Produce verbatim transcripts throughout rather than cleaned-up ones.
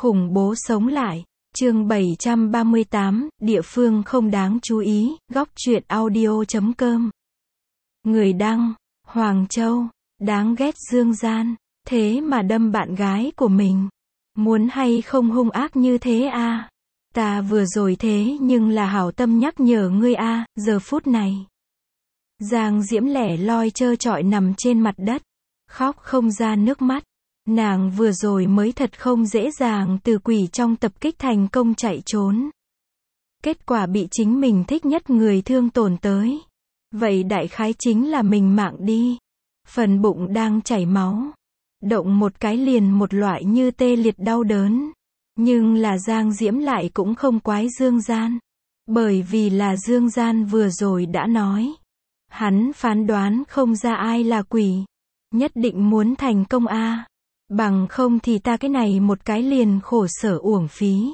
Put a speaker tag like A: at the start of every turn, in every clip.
A: Khủng bố sống lại. Chương bảy trăm ba mươi tám, địa phương không đáng chú ý, góc truyện audio chấm com. Người đăng, Hoàng Châu, đáng ghét Dương Gian, thế mà đâm bạn gái của mình. Muốn hay không hung ác như thế à? Ta vừa rồi thế nhưng là hảo tâm nhắc nhở ngươi a, giờ phút này. Giang Diễm lẻ loi trơ trọi nằm trên mặt đất, khóc không ra nước mắt. Nàng vừa rồi mới thật không dễ dàng từ quỷ trong tập kích thành công chạy trốn. Kết quả bị chính mình thích nhất người thương tổn tới. Vậy đại khái chính là mình mạng đi. Phần bụng đang chảy máu. Động một cái liền một loại như tê liệt đau đớn. Nhưng là Giang Diễm lại cũng không quái Dương Gian. Bởi vì là Dương Gian vừa rồi đã nói. Hắn phán đoán không ra ai là quỷ. Nhất định muốn thành công a. Bằng không thì ta cái này một cái liền khổ sở uổng phí.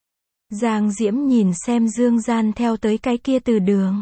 A: Giang Diễm nhìn xem Dương Gian theo tới cái kia từ đường.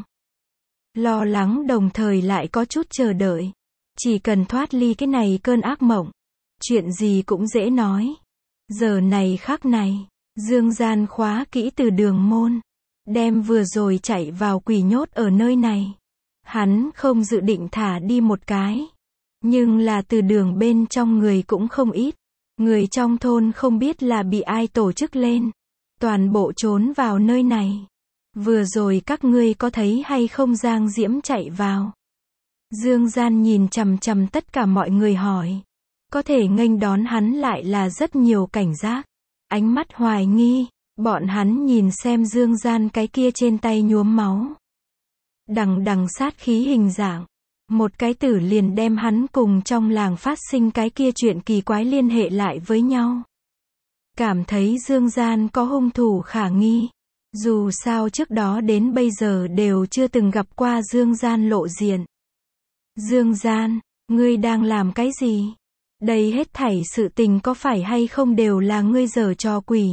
A: Lo lắng đồng thời lại có chút chờ đợi. Chỉ cần thoát ly cái này cơn ác mộng. Chuyện gì cũng dễ nói. Giờ này khắc này, Dương Gian khóa kỹ từ đường môn. Đem vừa rồi chạy vào quỷ nhốt ở nơi này. Hắn không dự định thả đi một cái. Nhưng là từ đường bên trong người cũng không ít. Người trong thôn không biết là bị ai tổ chức lên. Toàn bộ trốn vào nơi này. Vừa rồi các ngươi có thấy hay không Giang Diễm chạy vào? Dương Gian nhìn chằm chằm tất cả mọi người hỏi. Có thể nghênh đón hắn lại là rất nhiều cảnh giác. Ánh mắt hoài nghi. Bọn hắn nhìn xem Dương Gian cái kia trên tay nhuốm máu. Đằng đằng sát khí hình dạng. Một cái tử liền đem hắn cùng trong làng phát sinh cái kia chuyện kỳ quái liên hệ lại với nhau. Cảm thấy Dương Gian có hung thủ khả nghi. Dù sao trước đó đến bây giờ đều chưa từng gặp qua Dương Gian lộ diện. Dương Gian, ngươi đang làm cái gì? Đây hết thảy sự tình có phải hay không đều là ngươi giở trò quỷ?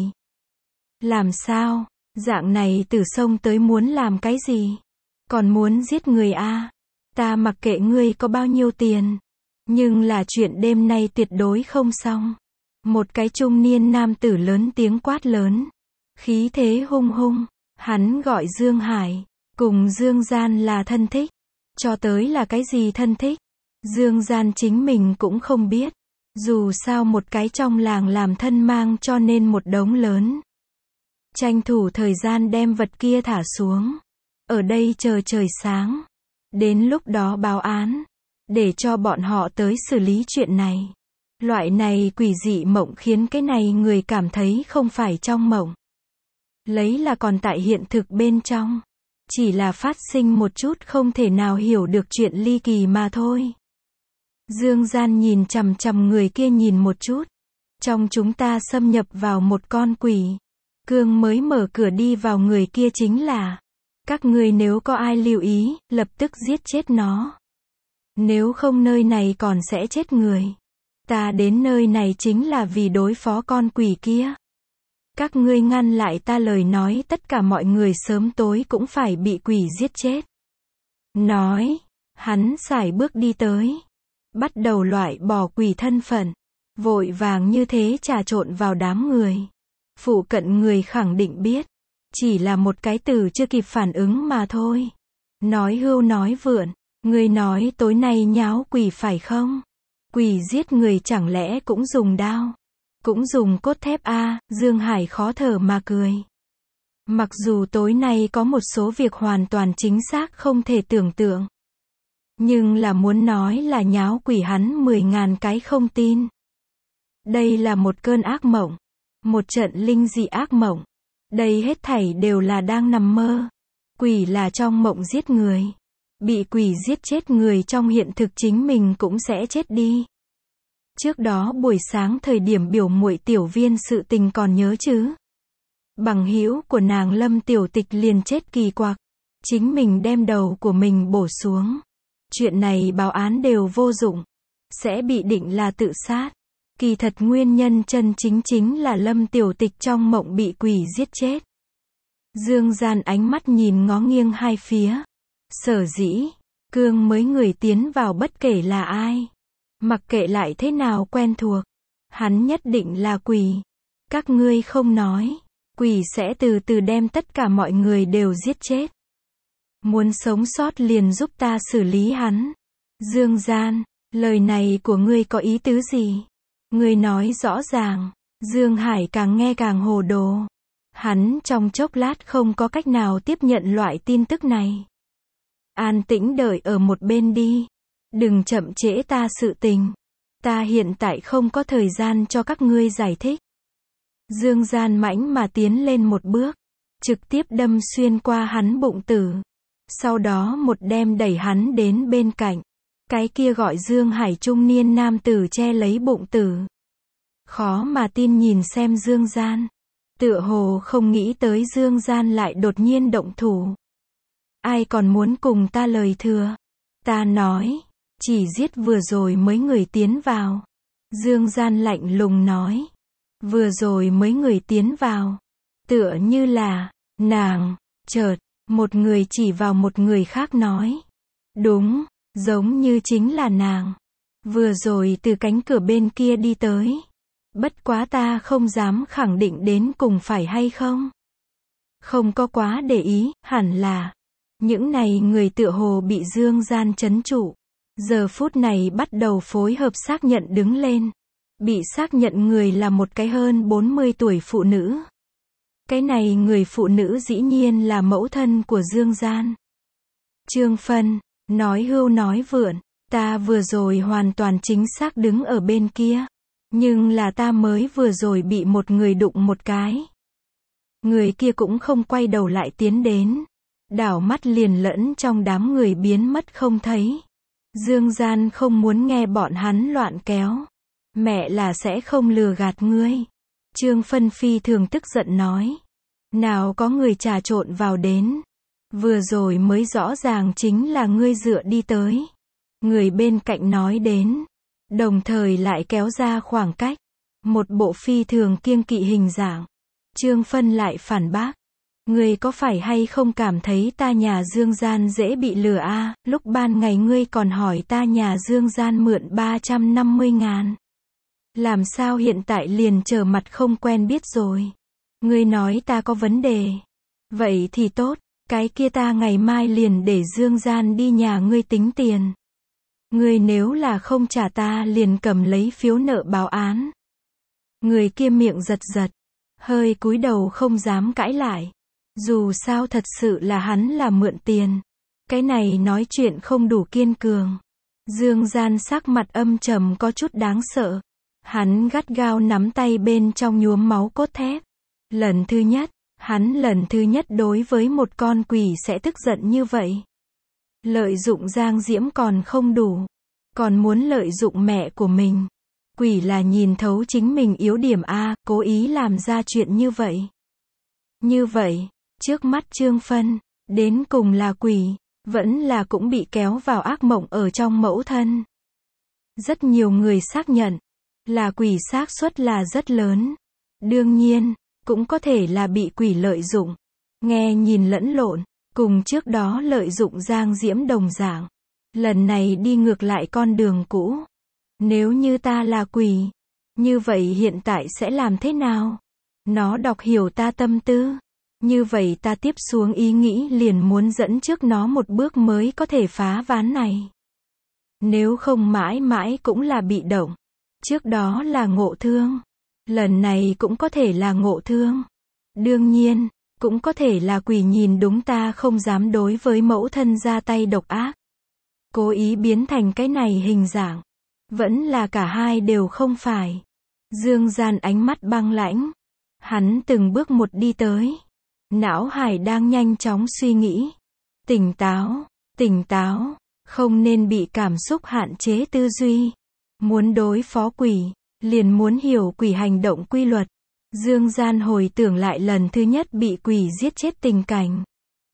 A: Làm sao? Dạng này tử xông tới muốn làm cái gì? Còn muốn giết người a? À? Ta mặc kệ ngươi có bao nhiêu tiền. Nhưng là chuyện đêm nay tuyệt đối không xong. Một cái trung niên nam tử lớn tiếng quát lớn. Khí thế hung hung. Hắn gọi Dương Hải. Cùng Dương Gian là thân thích. Cho tới là cái gì thân thích? Dương Gian chính mình cũng không biết. Dù sao một cái trong làng làm thân mang cho nên một đống lớn. Tranh thủ thời gian đem vật kia thả xuống. Ở đây chờ trời sáng. Đến lúc đó báo án. Để cho bọn họ tới xử lý chuyện này. Loại này quỷ dị mộng khiến cái này người cảm thấy không phải trong mộng. Lấy là còn tại hiện thực bên trong. Chỉ là phát sinh một chút không thể nào hiểu được chuyện ly kỳ mà thôi. Dương Gian nhìn chằm chằm người kia nhìn một chút. Trong chúng ta xâm nhập vào một con quỷ. Cương mới mở cửa đi vào người kia chính là. Các ngươi nếu có ai lưu ý, lập tức giết chết nó. Nếu không nơi này còn sẽ chết người. Ta đến nơi này chính là vì đối phó con quỷ kia. Các ngươi ngăn lại ta lời nói tất cả mọi người sớm tối cũng phải bị quỷ giết chết. Nói, hắn sải bước đi tới. Bắt đầu loại bỏ quỷ thân phận. Vội vàng như thế trà trộn vào đám người. Phụ cận người khẳng định biết. Chỉ là một cái từ chưa kịp phản ứng mà thôi. Nói hưu nói vượn. Người nói tối nay nháo quỷ phải không? Quỷ giết người chẳng lẽ cũng dùng đao? Cũng dùng cốt thép a? À, Dương Hải khó thở mà cười. Mặc dù tối nay có một số việc hoàn toàn chính xác không thể tưởng tượng. Nhưng là muốn nói là nháo quỷ hắn mười ngàn cái không tin. Đây là một cơn ác mộng. Một trận linh dị ác mộng. Đây hết thảy đều là đang nằm mơ. Quỷ là trong mộng giết người. Bị quỷ giết chết người trong hiện thực chính mình cũng sẽ chết đi. Trước đó buổi sáng thời điểm biểu muội Tiểu Viên sự tình còn nhớ chứ? Bằng hữu của nàng Lâm Tiểu Tịch liền chết kỳ quặc. Chính mình đem đầu của mình bổ xuống. Chuyện này báo án đều vô dụng. Sẽ bị định là tự sát. Kỳ thật nguyên nhân chân chính chính là Lâm Tiểu Tịch trong mộng bị quỷ giết chết. Dương Gian ánh mắt nhìn ngó nghiêng hai phía. Sở dĩ, Cương mới người tiến vào bất kể là ai. Mặc kệ lại thế nào quen thuộc. Hắn nhất định là quỷ. Các ngươi không nói, quỷ sẽ từ từ đem tất cả mọi người đều giết chết. Muốn sống sót liền giúp ta xử lý hắn. Dương Gian, lời này của ngươi có ý tứ gì? Ngươi nói rõ ràng. Dương Hải càng nghe càng hồ đồ. Hắn trong chốc lát không có cách nào tiếp nhận loại tin tức này. An tĩnh đợi ở một bên đi. Đừng chậm trễ ta sự tình. Ta hiện tại không có thời gian cho các ngươi giải thích. Dương Gian mãnh mà tiến lên một bước. Trực tiếp đâm xuyên qua hắn bụng tử. Sau đó một đem đẩy hắn đến bên cạnh. Cái kia gọi Dương Hải trung niên nam tử che lấy bụng tử. Khó mà tin nhìn xem Dương Gian. Tựa hồ không nghĩ tới Dương Gian lại đột nhiên động thủ. Ai còn muốn cùng ta lời thừa? Ta nói, chỉ giết vừa rồi mới người tiến vào. Dương Gian lạnh lùng nói. Vừa rồi mới người tiến vào. Tựa như là, nàng, chợt, một người chỉ vào một người khác nói. Đúng, giống như chính là nàng. Vừa rồi từ cánh cửa bên kia đi tới. Bất quá ta không dám khẳng định đến cùng phải hay không. Không có quá để ý, hẳn là. Những này người tựa hồ bị Dương Gian trấn trụ. Giờ phút này bắt đầu phối hợp xác nhận đứng lên. Bị xác nhận người là một cái hơn bốn mươi tuổi phụ nữ. Cái này người phụ nữ dĩ nhiên là mẫu thân của Dương Gian. Trương Phân, nói hưu nói vượn, ta vừa rồi hoàn toàn chính xác đứng ở bên kia. Nhưng là ta mới vừa rồi bị một người đụng một cái. Người kia cũng không quay đầu lại tiến đến. Đảo mắt liền lẫn trong đám người biến mất không thấy. Dương Gian không muốn nghe bọn hắn loạn kéo. Mẹ là sẽ không lừa gạt ngươi. Trương Phân phi thường tức giận nói. Nào có người trà trộn vào đến. Vừa rồi mới rõ ràng chính là ngươi dựa đi tới. Người bên cạnh nói đến. Đồng thời lại kéo ra khoảng cách. Một bộ phi thường kiêng kỵ hình dạng. Trương Phân lại phản bác. Ngươi có phải hay không cảm thấy ta nhà Dương Gian dễ bị lừa a? À? Lúc ban ngày ngươi còn hỏi ta nhà Dương Gian mượn ba trăm năm mươi ngàn. Làm sao hiện tại liền trở mặt không quen biết rồi? Ngươi nói ta có vấn đề. Vậy thì tốt, cái kia ta ngày mai liền để Dương Gian đi nhà ngươi tính tiền. Ngươi nếu là không trả ta liền cầm lấy phiếu nợ báo án. Người kia miệng giật giật, hơi cúi đầu không dám cãi lại. Dù sao thật sự là hắn là mượn tiền. Cái này nói chuyện không đủ kiên cường. Dương Gian sắc mặt âm trầm có chút đáng sợ. Hắn gắt gao nắm tay bên trong nhuốm máu cốt thép. Lần thứ nhất, hắn lần thứ nhất đối với một con quỷ sẽ tức giận như vậy. Lợi dụng Giang Diễm còn không đủ. Còn muốn lợi dụng mẹ của mình. Quỷ là nhìn thấu chính mình yếu điểm a, cố ý làm ra chuyện như vậy. Như vậy, trước mắt Trương Phân, đến cùng là quỷ, vẫn là cũng bị kéo vào ác mộng ở trong mẫu thân. Rất nhiều người xác nhận, là quỷ xác suất là rất lớn. Đương nhiên, cũng có thể là bị quỷ lợi dụng. Nghe nhìn lẫn lộn, cùng trước đó lợi dụng Giang Diễm đồng dạng. Lần này đi ngược lại con đường cũ. Nếu như ta là quỷ, như vậy hiện tại sẽ làm thế nào? Nó đọc hiểu ta tâm tư. Như vậy ta tiếp xuống ý nghĩ liền muốn dẫn trước nó một bước mới có thể phá ván này. Nếu không mãi mãi cũng là bị động. Trước đó là ngộ thương. Lần này cũng có thể là ngộ thương. Đương nhiên, cũng có thể là quỷ nhìn đúng ta không dám đối với mẫu thân ra tay độc ác. Cố ý biến thành cái này hình dạng. Vẫn là cả hai đều không phải. Dương Gian ánh mắt băng lãnh. Hắn từng bước một đi tới. Não hải đang nhanh chóng suy nghĩ. Tỉnh táo, tỉnh táo. Không nên bị cảm xúc hạn chế tư duy. Muốn đối phó quỷ, liền muốn hiểu quỷ hành động quy luật. Dương Gian hồi tưởng lại lần thứ nhất bị quỷ giết chết tình cảnh.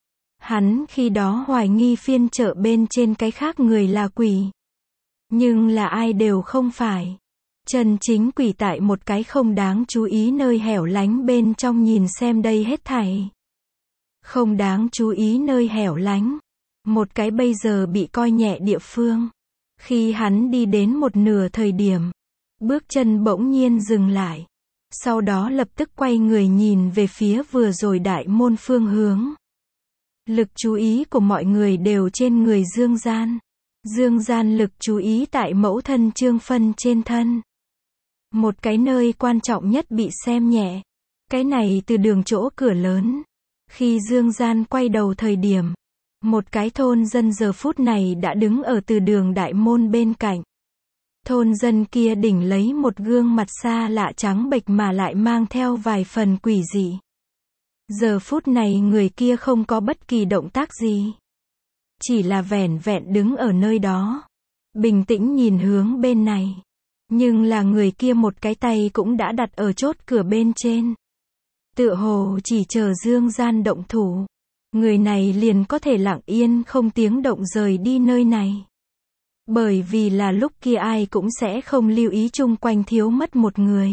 A: Hắn khi đó hoài nghi phiên chợ bên trên cái khác người là quỷ. Nhưng là ai đều không phải. Chân chính quỷ tại một cái không đáng chú ý nơi hẻo lánh bên trong nhìn xem đây hết thảy. Không đáng chú ý nơi hẻo lánh. Một cái bây giờ bị coi nhẹ địa phương. Khi hắn đi đến một nửa thời điểm, bước chân bỗng nhiên dừng lại. sau đó lập tức quay người nhìn về phía vừa rồi đại môn phương hướng. Lực chú ý của mọi người đều trên người Dương Gian. Dương Gian lực chú ý tại mẫu thân Trương Phân trên thân. Một cái nơi quan trọng nhất bị xem nhẹ. Cái này từ đường chỗ cửa lớn. Khi Dương Gian quay đầu thời điểm, một cái thôn dân giờ phút này đã đứng ở từ đường đại môn bên cạnh. Thôn dân kia đỉnh lấy một gương mặt xa lạ trắng bệch mà lại mang theo vài phần quỷ dị. Giờ phút này người kia không có bất kỳ động tác gì. Chỉ là vẻn vẹn đứng ở nơi đó. Bình tĩnh nhìn hướng bên này. Nhưng là người kia một cái tay cũng đã đặt ở chốt cửa bên trên. Tựa hồ chỉ chờ Dương Gian động thủ. Người này liền có thể lặng yên không tiếng động rời đi nơi này. Bởi vì là lúc kia ai cũng sẽ không lưu ý chung quanh thiếu mất một người.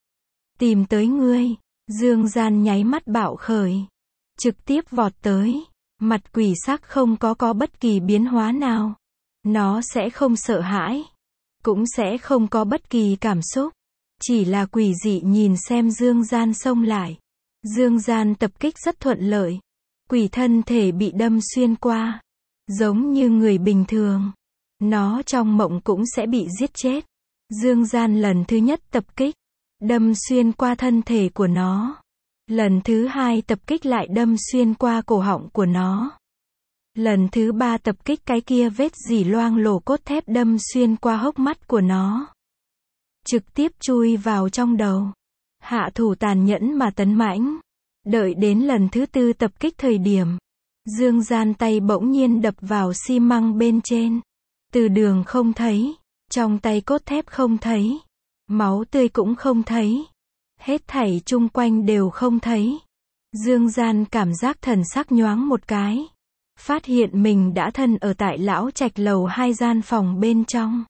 A: Tìm tới ngươi. Dương Gian nháy mắt bạo khởi. Trực tiếp vọt tới. Mặt quỷ sắc không có có bất kỳ biến hóa nào. Nó sẽ không sợ hãi. Cũng sẽ không có bất kỳ cảm xúc. Chỉ là quỷ dị nhìn xem Dương Gian xông lại. Dương Gian tập kích rất thuận lợi. Quỷ thân thể bị đâm xuyên qua. Giống như người bình thường. Nó trong mộng cũng sẽ bị giết chết. Dương Gian lần thứ nhất tập kích. Đâm xuyên qua thân thể của nó. Lần thứ hai tập kích lại đâm xuyên qua cổ họng của nó. Lần thứ ba tập kích cái kia vết dỉ loang lổ cốt thép đâm xuyên qua hốc mắt của nó. Trực tiếp chui vào trong đầu. Hạ thủ tàn nhẫn mà tấn mãnh. Đợi đến lần thứ tư tập kích thời điểm. Dương Gian tay bỗng nhiên đập vào xi măng bên trên. Từ đường không thấy. Trong tay cốt thép không thấy. Máu tươi cũng không thấy. Hết thảy chung quanh đều không thấy. Dương Gian cảm giác thần sắc nhoáng một cái. Phát hiện mình đã thân ở tại lão trạch lầu hai gian phòng bên trong.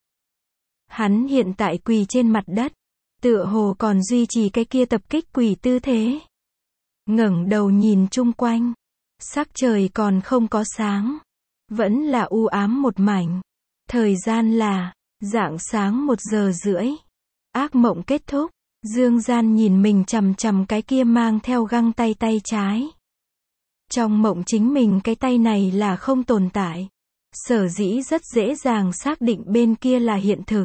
A: Hắn hiện tại quỳ trên mặt đất. Tựa hồ còn duy trì cái kia tập kích quỷ tư thế. Ngẩng đầu nhìn chung quanh. Sắc trời còn không có sáng. Vẫn là u ám một mảnh. Thời gian là rạng sáng một giờ rưỡi. Ác mộng kết thúc. Dương Gian nhìn mình chằm chằm cái kia mang theo găng tay tay trái. Trong mộng chính mình cái tay này là không tồn tại. Sở dĩ rất dễ dàng xác định bên kia là hiện thực.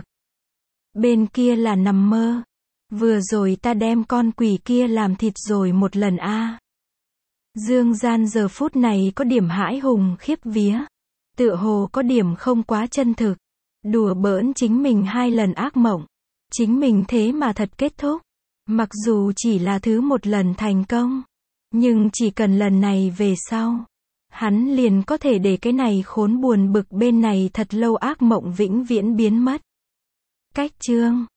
A: Bên kia là nằm mơ. Vừa rồi ta đem con quỷ kia làm thịt rồi một lần a. À. Dương Gian giờ phút này có điểm hãi hùng khiếp vía. Tựa hồ có điểm không quá chân thực. Đùa bỡn chính mình hai lần ác mộng. Chính mình thế mà thật kết thúc. Mặc dù chỉ là thứ một lần thành công. Nhưng chỉ cần lần này về sau. Hắn liền có thể để cái này khốn buồn bực bên này thật lâu ác mộng vĩnh viễn biến mất. Cách chương